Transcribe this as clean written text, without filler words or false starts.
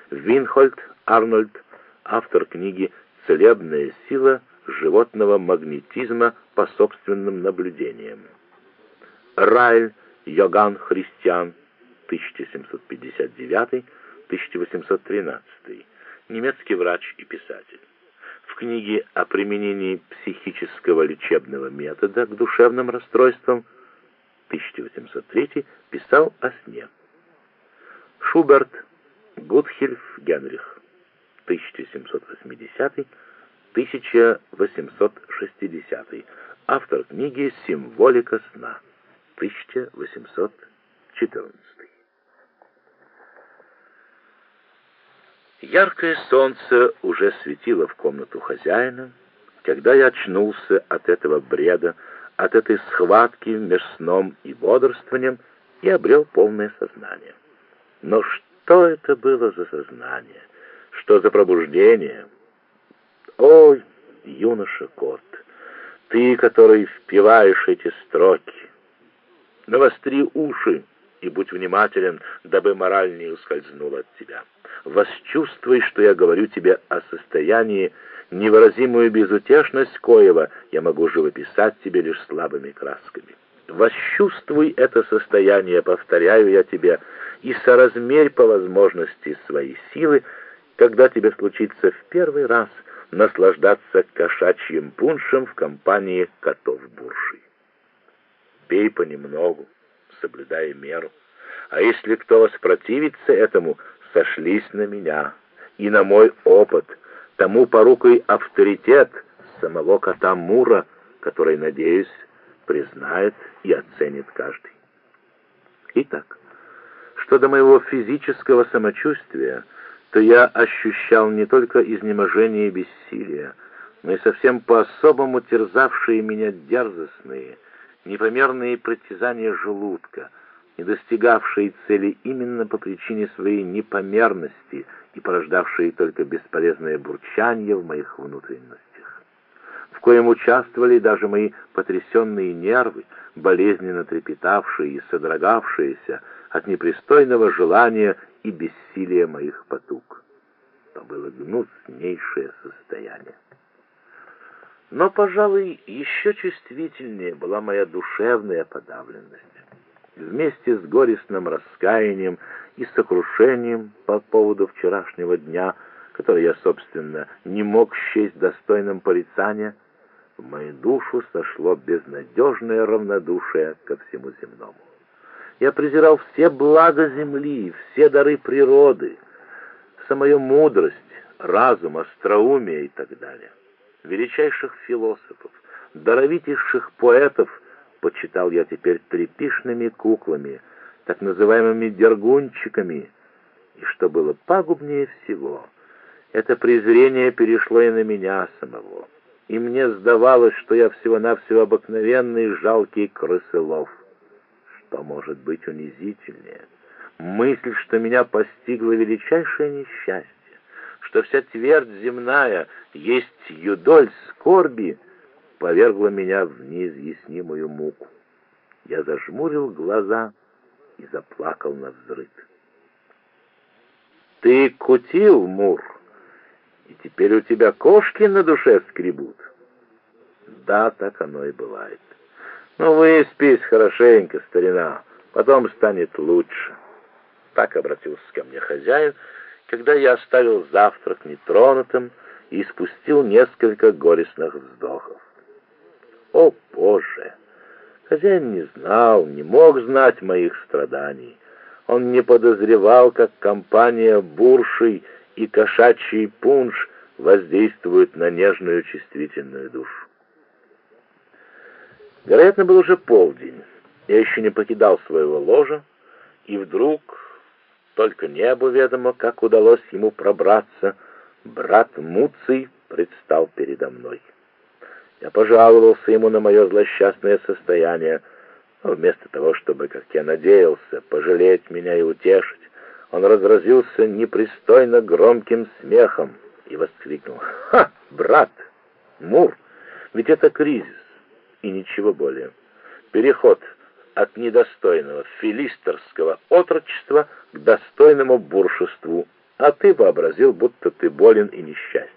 Винхольд Арнольд, автор книги «Целебная сила животного магнетизма по собственным наблюдениям». Райль Йоганн Христиан, 1759-1813, немецкий врач и писатель. В книге о применении психического лечебного метода к душевным расстройствам 1803 писал о сне. Шуберт Гутхельф Генрих, 1780-1860, автор книги «Символика сна», 1814. Яркое солнце уже светило в комнату хозяина, когда я очнулся от этого бреда, от этой схватки между сном и бодрствованием, и обрел полное сознание. Но что это было за сознание? Что за пробуждение? Ой, юноша Кот, ты, который впиваешь эти строки, навостри уши и будь внимателен, дабы мораль не ускользнула от тебя. Восчувствуй, что я говорю тебе о состоянии, невыразимую безутешность коего я могу живописать тебе лишь слабыми красками. Восчувствуй это состояние, повторяю я тебе, и соразмерь по возможности свои силы, когда тебе случится в первый раз наслаждаться кошачьим пуншем в компании котов-буршей. Пей понемногу, соблюдая меру, а если кто воспротивится этому, сошлись на меня и на мой опыт, тому порукой авторитет самого кота Мура, который, надеюсь, признает и оценит каждый. Итак, что до моего физического самочувствия, то я ощущал не только изнеможение и бессилие, но и совсем по-особому терзавшие меня дерзостные, непомерные притязания желудка, не достигавшие цели именно по причине своей непомерности и порождавшие только бесполезное бурчание в моих внутренностях, в коем участвовали даже мои потрясенные нервы, болезненно трепетавшие и содрогавшиеся от непристойного желания и бессилия моих потуг. То было гнуснейшее состояние. Но, пожалуй, еще чувствительнее была моя душевная подавленность. Вместе с горестным раскаянием и сокрушением по поводу вчерашнего дня, который я, собственно, не мог счесть достойным порицания, в мою душу сошло безнадежное равнодушие ко всему земному. Я презирал все блага земли, все дары природы, самую мудрость, разум, остроумие и так далее. Величайших философов, даровитейших поэтов почитал я теперь трепишными куклами, так называемыми дергунчиками, и что было пагубнее всего, это презрение перешло и на меня самого, и мне сдавалось, что я всего-навсего обыкновенный жалкий крысолов. Что может быть унизительнее? Мысль, что меня постигло величайшее несчастье, что вся твердь земная есть юдоль скорби, повергла меня в неизъяснимую муку. Я зажмурил глаза и заплакал навзрыд. Ты кутил, Мур, и теперь у тебя кошки на душе скребут. Да, так оно и бывает. Ну, выспись хорошенько, старина, потом станет лучше. Так обратился ко мне хозяин, когда я оставил завтрак нетронутым и испустил несколько горестных вздохов. О, Боже! Хозяин не знал, не мог знать моих страданий. Он не подозревал, как компания буршей и кошачий пунш воздействует на нежную чувствительную душу. Вероятно, был уже полдень. Я еще не покидал своего ложа, и вдруг, только небу ведомо, как удалось ему пробраться, брат Муций предстал передо мной. Я пожаловался ему на мое злосчастное состояние, но вместо того, чтобы, как я надеялся, пожалеть меня и утешить, он разразился непристойно громким смехом и воскликнул: «Ха, брат, Мур, ведь это кризис, и ничего более. Переход от недостойного филистерского отрочества к достойному буршеству, а ты вообразил, будто ты болен и несчастен.